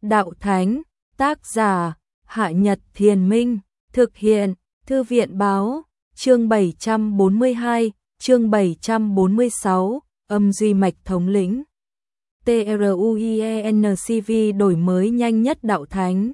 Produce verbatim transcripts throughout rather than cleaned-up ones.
Đạo Thánh, tác giả, Hạ Nhật Thiền Minh, thực hiện, Thư viện Báo, chương bảy trăm bốn mươi hai, chương bảy trăm bốn mươi sáu, âm duy mạch thống lĩnh. TRUIENCV đổi mới nhanh nhất Đạo Thánh.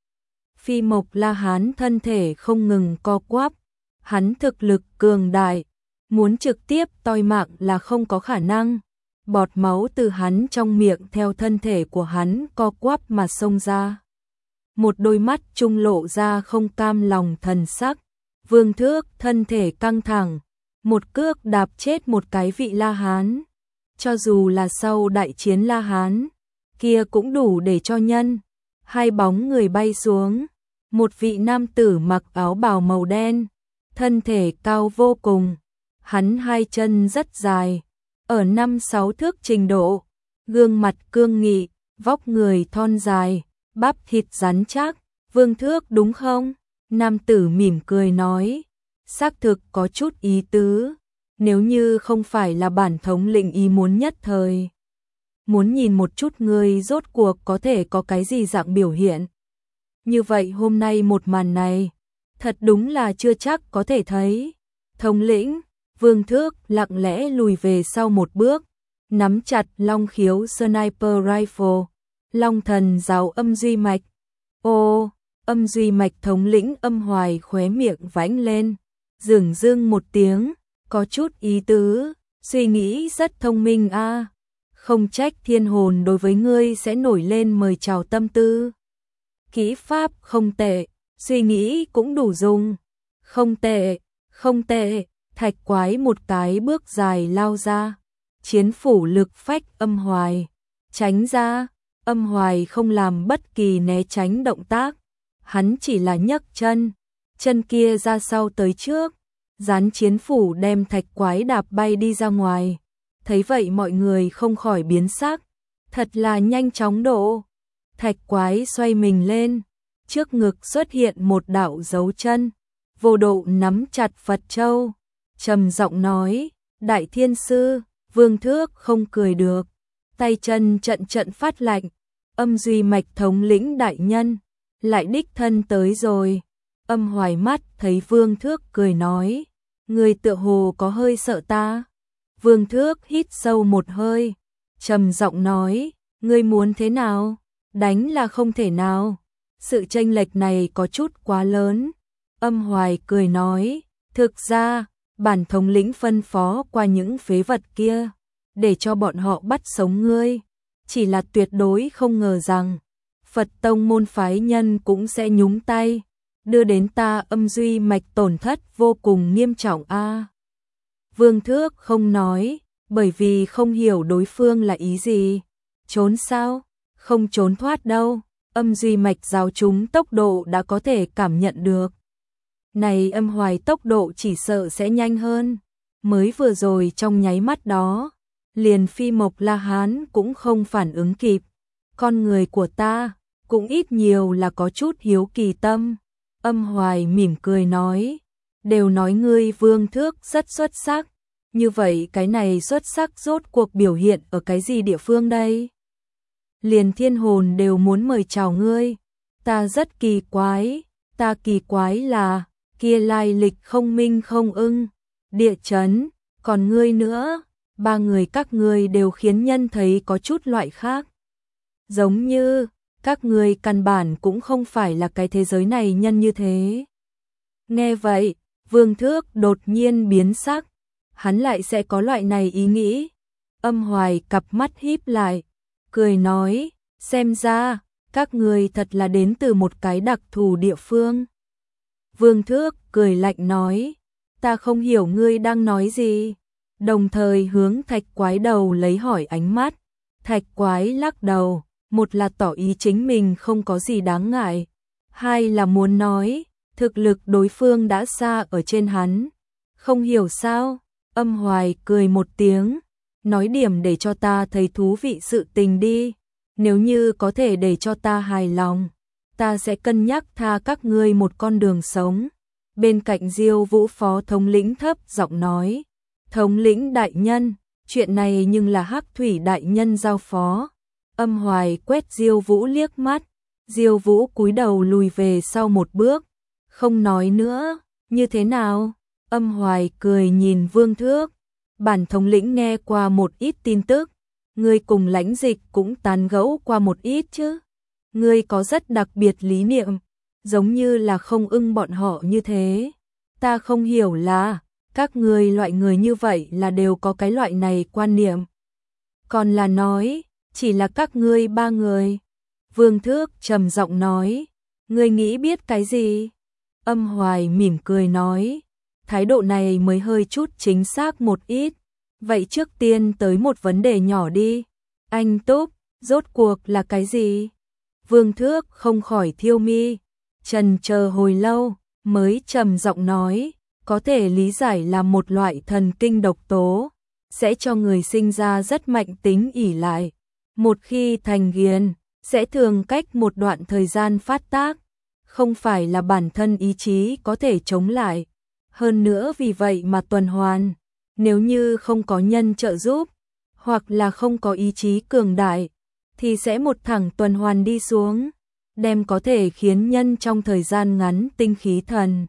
Phi Mộc La Hán thân thể không ngừng co quắp, hắn thực lực cường đại, muốn trực tiếp toi mạng là không có khả năng. Bọt máu từ hắn trong miệng theo thân thể của hắn co quắp mà xông ra. Một đôi mắt trung lộ ra không cam lòng thần sắc. Vương Thước thân thể căng thẳng, một cước đạp chết một cái vị La Hán. Cho dù là sau đại chiến La Hán, kia cũng đủ để cho nhân. Hai bóng người bay xuống, một vị nam tử mặc áo bào màu đen, thân thể cao vô cùng, hắn hai chân rất dài, ở năm sáu thước trình độ, gương mặt cương nghị, vóc người thon dài, bắp thịt rắn chắc. Vương Thước đúng không? Nam tử mỉm cười nói, xác thực có chút ý tứ, nếu như không phải là bản thống lĩnh ý muốn nhất thời. Muốn nhìn một chút ngươi rốt cuộc có thể có cái gì dạng biểu hiện. Như vậy hôm nay một màn này, thật đúng là chưa chắc có thể thấy. Thống lĩnh, Vương Thước lặng lẽ lùi về sau một bước, nắm chặt long khiếu sniper rifle, long thần giáo âm duy mạch. Ô, âm duy mạch thống lĩnh Âm Hoài khóe miệng vãnh lên, dửng dưng một tiếng, có chút ý tứ, suy nghĩ rất thông minh a. À. Không trách thiên hồn đối với ngươi sẽ nổi lên mời chào tâm tư. Kỹ pháp không tệ, suy nghĩ cũng đủ dùng. Không tệ, không tệ. Thạch Quái một cái bước dài lao ra, chiến phủ lực phách Âm Hoài, tránh ra. Âm Hoài không làm bất kỳ né tránh động tác, hắn chỉ là nhấc chân, chân kia ra sau tới trước, dán chiến phủ đem Thạch Quái đạp bay đi ra ngoài. Thấy vậy mọi người không khỏi biến sắc, thật là nhanh chóng độ. Thạch Quái xoay mình lên, trước ngực xuất hiện một đạo dấu chân, vô độ nắm chặt Phật châu, trầm giọng nói, Đại Thiên Sư. Vương Thước không cười được, tay chân trận trận phát lạnh, âm duy mạch thống lĩnh đại nhân, lại đích thân tới rồi. Âm Hoài mắt thấy Vương Thước cười nói, người tựa hồ có hơi sợ ta. Vương Thước hít sâu một hơi, trầm giọng nói, ngươi muốn thế nào? Đánh là không thể nào, sự chênh lệch này có chút quá lớn. Âm Hoài cười nói, thực ra, bản thống lĩnh phân phó qua những phế vật kia, để cho bọn họ bắt sống ngươi, chỉ là tuyệt đối không ngờ rằng Phật tông môn phái nhân cũng sẽ nhúng tay, đưa đến ta âm duy mạch tổn thất vô cùng nghiêm trọng a. À. Vương Thước không nói, bởi vì không hiểu đối phương là ý gì. Trốn sao? Không trốn thoát đâu. Âm duy mạch giáo chúng tốc độ đã có thể cảm nhận được. Này Âm Hoài tốc độ chỉ sợ sẽ nhanh hơn. Mới vừa rồi trong nháy mắt đó, liền Phi Mộc La Hán cũng không phản ứng kịp. Con người của ta cũng ít nhiều là có chút hiếu kỳ tâm. Âm Hoài mỉm cười nói, đều nói ngươi Vương Thước rất xuất sắc, như vậy cái này xuất sắc rốt cuộc biểu hiện ở cái gì địa phương đây? Liền thiên hồn đều muốn mời chào ngươi, ta rất kỳ quái, ta kỳ quái là, kia lai lịch không minh không ưng, địa chấn, còn ngươi nữa, ba người các ngươi đều khiến nhân thấy có chút loại khác. Giống như, các ngươi căn bản cũng không phải là cái thế giới này nhân như thế. Nghe vậy, Vương Thước đột nhiên biến sắc, hắn lại sẽ có loại này ý nghĩ. Âm Hoài cặp mắt híp lại, cười nói, xem ra, các ngươi thật là đến từ một cái đặc thù địa phương. Vương Thước cười lạnh nói, ta không hiểu ngươi đang nói gì, đồng thời hướng Thạch Quái đầu lấy hỏi ánh mắt. Thạch Quái lắc đầu, một là tỏ ý chính mình không có gì đáng ngại, hai là muốn nói, thực lực đối phương đã xa ở trên hắn. Không hiểu sao? Âm Hoài cười một tiếng, nói điểm để cho ta thấy thú vị sự tình đi, nếu như có thể để cho ta hài lòng, ta sẽ cân nhắc tha các ngươi một con đường sống. Bên cạnh Diêu Vũ phó thống lĩnh thấp giọng nói, thống lĩnh đại nhân, chuyện này nhưng là Hắc Thủy đại nhân giao phó. Âm Hoài quét Diêu Vũ liếc mắt, Diêu Vũ cúi đầu lùi về sau một bước, không nói nữa. Như thế nào? Âm Hoài cười nhìn Vương Thước, bản thống lĩnh nghe qua một ít tin tức, ngươi cùng Lãnh Dịch cũng tán gẫu qua một ít chứ. Ngươi có rất đặc biệt lý niệm, giống như là không ưng bọn họ như thế. Ta không hiểu là, các ngươi loại người như vậy là đều có cái loại này quan niệm. Còn là nói, chỉ là các ngươi ba người. Vương Thước trầm giọng nói, ngươi nghĩ biết cái gì? Âm Hoài mỉm cười nói, thái độ này mới hơi chút chính xác một ít. Vậy trước tiên tới một vấn đề nhỏ đi. Anh Túc, rốt cuộc là cái gì? Vương Thước không khỏi thiêu mi, trần chờ hồi lâu, mới trầm giọng nói, có thể lý giải là một loại thần kinh độc tố, sẽ cho người sinh ra rất mạnh tính ỷ lại. Một khi thành nghiện, sẽ thường cách một đoạn thời gian phát tác, không phải là bản thân ý chí có thể chống lại. Hơn nữa vì vậy mà tuần hoàn, nếu như không có nhân trợ giúp, hoặc là không có ý chí cường đại, thì sẽ một thẳng tuần hoàn đi xuống, đem có thể khiến nhân trong thời gian ngắn tinh khí thần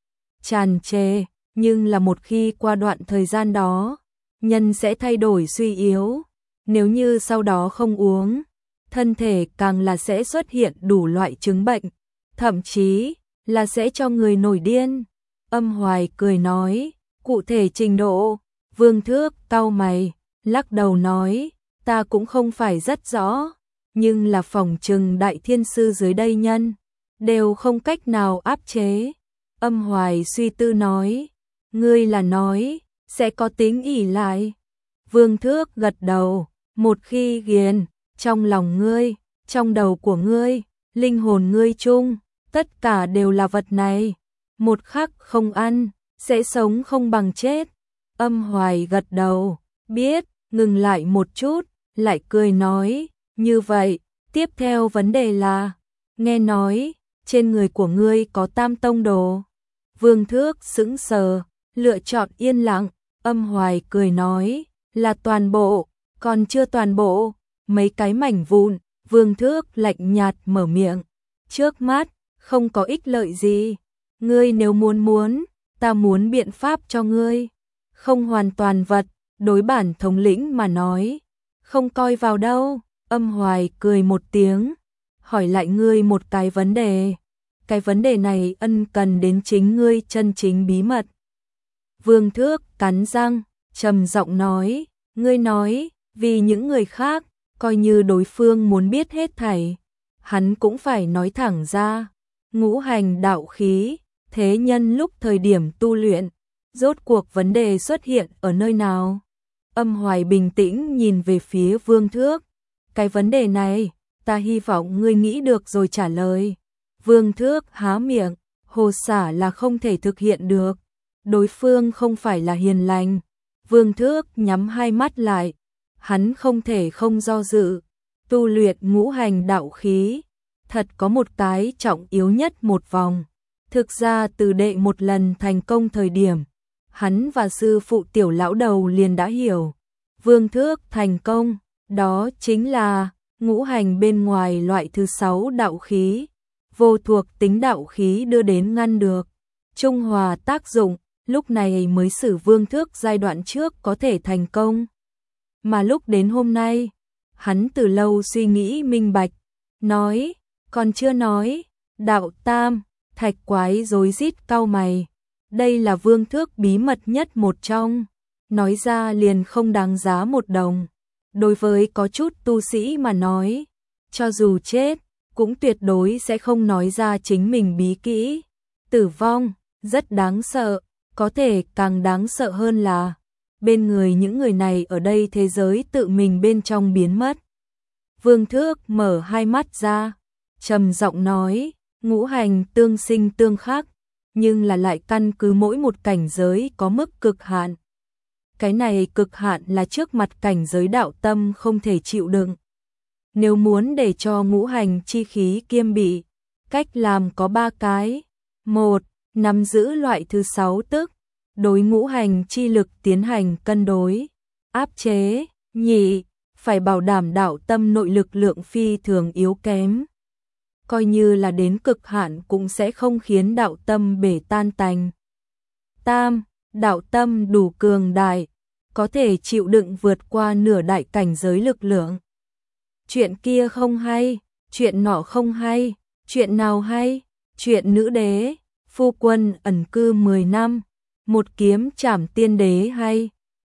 tràn trề, nhưng là một khi qua đoạn thời gian đó, nhân sẽ thay đổi suy yếu. Nếu như sau đó không uống, thân thể càng là sẽ xuất hiện đủ loại chứng bệnh, thậm chí là sẽ cho người nổi điên. Âm Hoài cười nói, cụ thể trình độ, Vương Thước cau mày, lắc đầu nói, ta cũng không phải rất rõ, nhưng là phỏng chừng đại thiên sư dưới đây nhân, đều không cách nào áp chế. Âm Hoài suy tư nói, ngươi là nói, sẽ có tính ỷ lại. Vương Thước gật đầu, một khi ghiền, trong lòng ngươi, trong đầu của ngươi, linh hồn ngươi chung, tất cả đều là vật này. Một khắc không ăn, sẽ sống không bằng chết. Âm Hoài gật đầu, biết, ngừng lại một chút, lại cười nói, như vậy, tiếp theo vấn đề là, nghe nói, trên người của ngươi có tam tông đồ. Vương Thước sững sờ, lựa chọn yên lặng. Âm Hoài cười nói, là toàn bộ, còn chưa toàn bộ, mấy cái mảnh vụn. Vương Thước lạnh nhạt mở miệng, trước mắt, không có ích lợi gì. Ngươi nếu muốn muốn, ta muốn biện pháp cho ngươi. Không hoàn toàn vật, đối bản thống lĩnh mà nói, không coi vào đâu. Âm Hoài cười một tiếng, hỏi lại ngươi một cái vấn đề. Cái vấn đề này ân cần đến chính ngươi chân chính bí mật. Vương Thước cắn răng, trầm giọng nói, ngươi nói, vì những người khác, coi như đối phương muốn biết hết thảy, hắn cũng phải nói thẳng ra. Ngũ hành đạo khí, thế nhân lúc thời điểm tu luyện, rốt cuộc vấn đề xuất hiện ở nơi nào? Âm Hoài bình tĩnh nhìn về phía Vương Thước, cái vấn đề này, ta hy vọng ngươi nghĩ được rồi trả lời. Vương Thước há miệng, hồ xả là không thể thực hiện được, đối phương không phải là hiền lành. Vương Thước nhắm hai mắt lại, hắn không thể không do dự, tu luyện ngũ hành đạo khí, thật có một cái trọng yếu nhất một vòng. Thực ra từ đệ một lần thành công thời điểm, hắn và sư phụ Tiểu lão đầu liền đã hiểu, Vương Thước thành công, đó chính là ngũ hành bên ngoài loại thứ sáu đạo khí, vô thuộc tính đạo khí đưa đến ngăn được trung hòa tác dụng, lúc này mới xử Vương Thước giai đoạn trước có thể thành công. Mà lúc đến hôm nay, hắn từ lâu suy nghĩ minh bạch, nói, còn chưa nói, đạo tam. Thạch Quái rối rít cau mày, đây là Vương Thước bí mật nhất một trong, nói ra liền không đáng giá một đồng. Đối với có chút tu sĩ mà nói, cho dù chết, cũng tuyệt đối sẽ không nói ra chính mình bí kỹ. Tử vong, rất đáng sợ, có thể càng đáng sợ hơn là, bên người những người này ở đây thế giới tự mình bên trong biến mất. Vương Thước mở hai mắt ra, trầm giọng nói, ngũ hành tương sinh tương khắc, nhưng là lại căn cứ mỗi một cảnh giới có mức cực hạn. Cái này cực hạn là trước mặt cảnh giới đạo tâm không thể chịu đựng. Nếu muốn để cho ngũ hành chi khí kiêm bị, cách làm có ba cái. Một, nắm giữ loại thứ sáu tức, đối ngũ hành chi lực tiến hành cân đối, áp chế. Nhị, phải bảo đảm đạo tâm nội lực lượng phi thường yếu kém. Coi như là đến cực hạn cũng sẽ không khiến đạo tâm bể tan tành. Tam, đạo tâm đủ cường đại, có thể chịu đựng vượt qua nửa đại cảnh giới lực lượng. Chuyện kia không hay, chuyện nọ không hay, chuyện nào hay? Chuyện nữ đế, phu quân ẩn cư mười năm, một kiếm trảm tiên đế hay?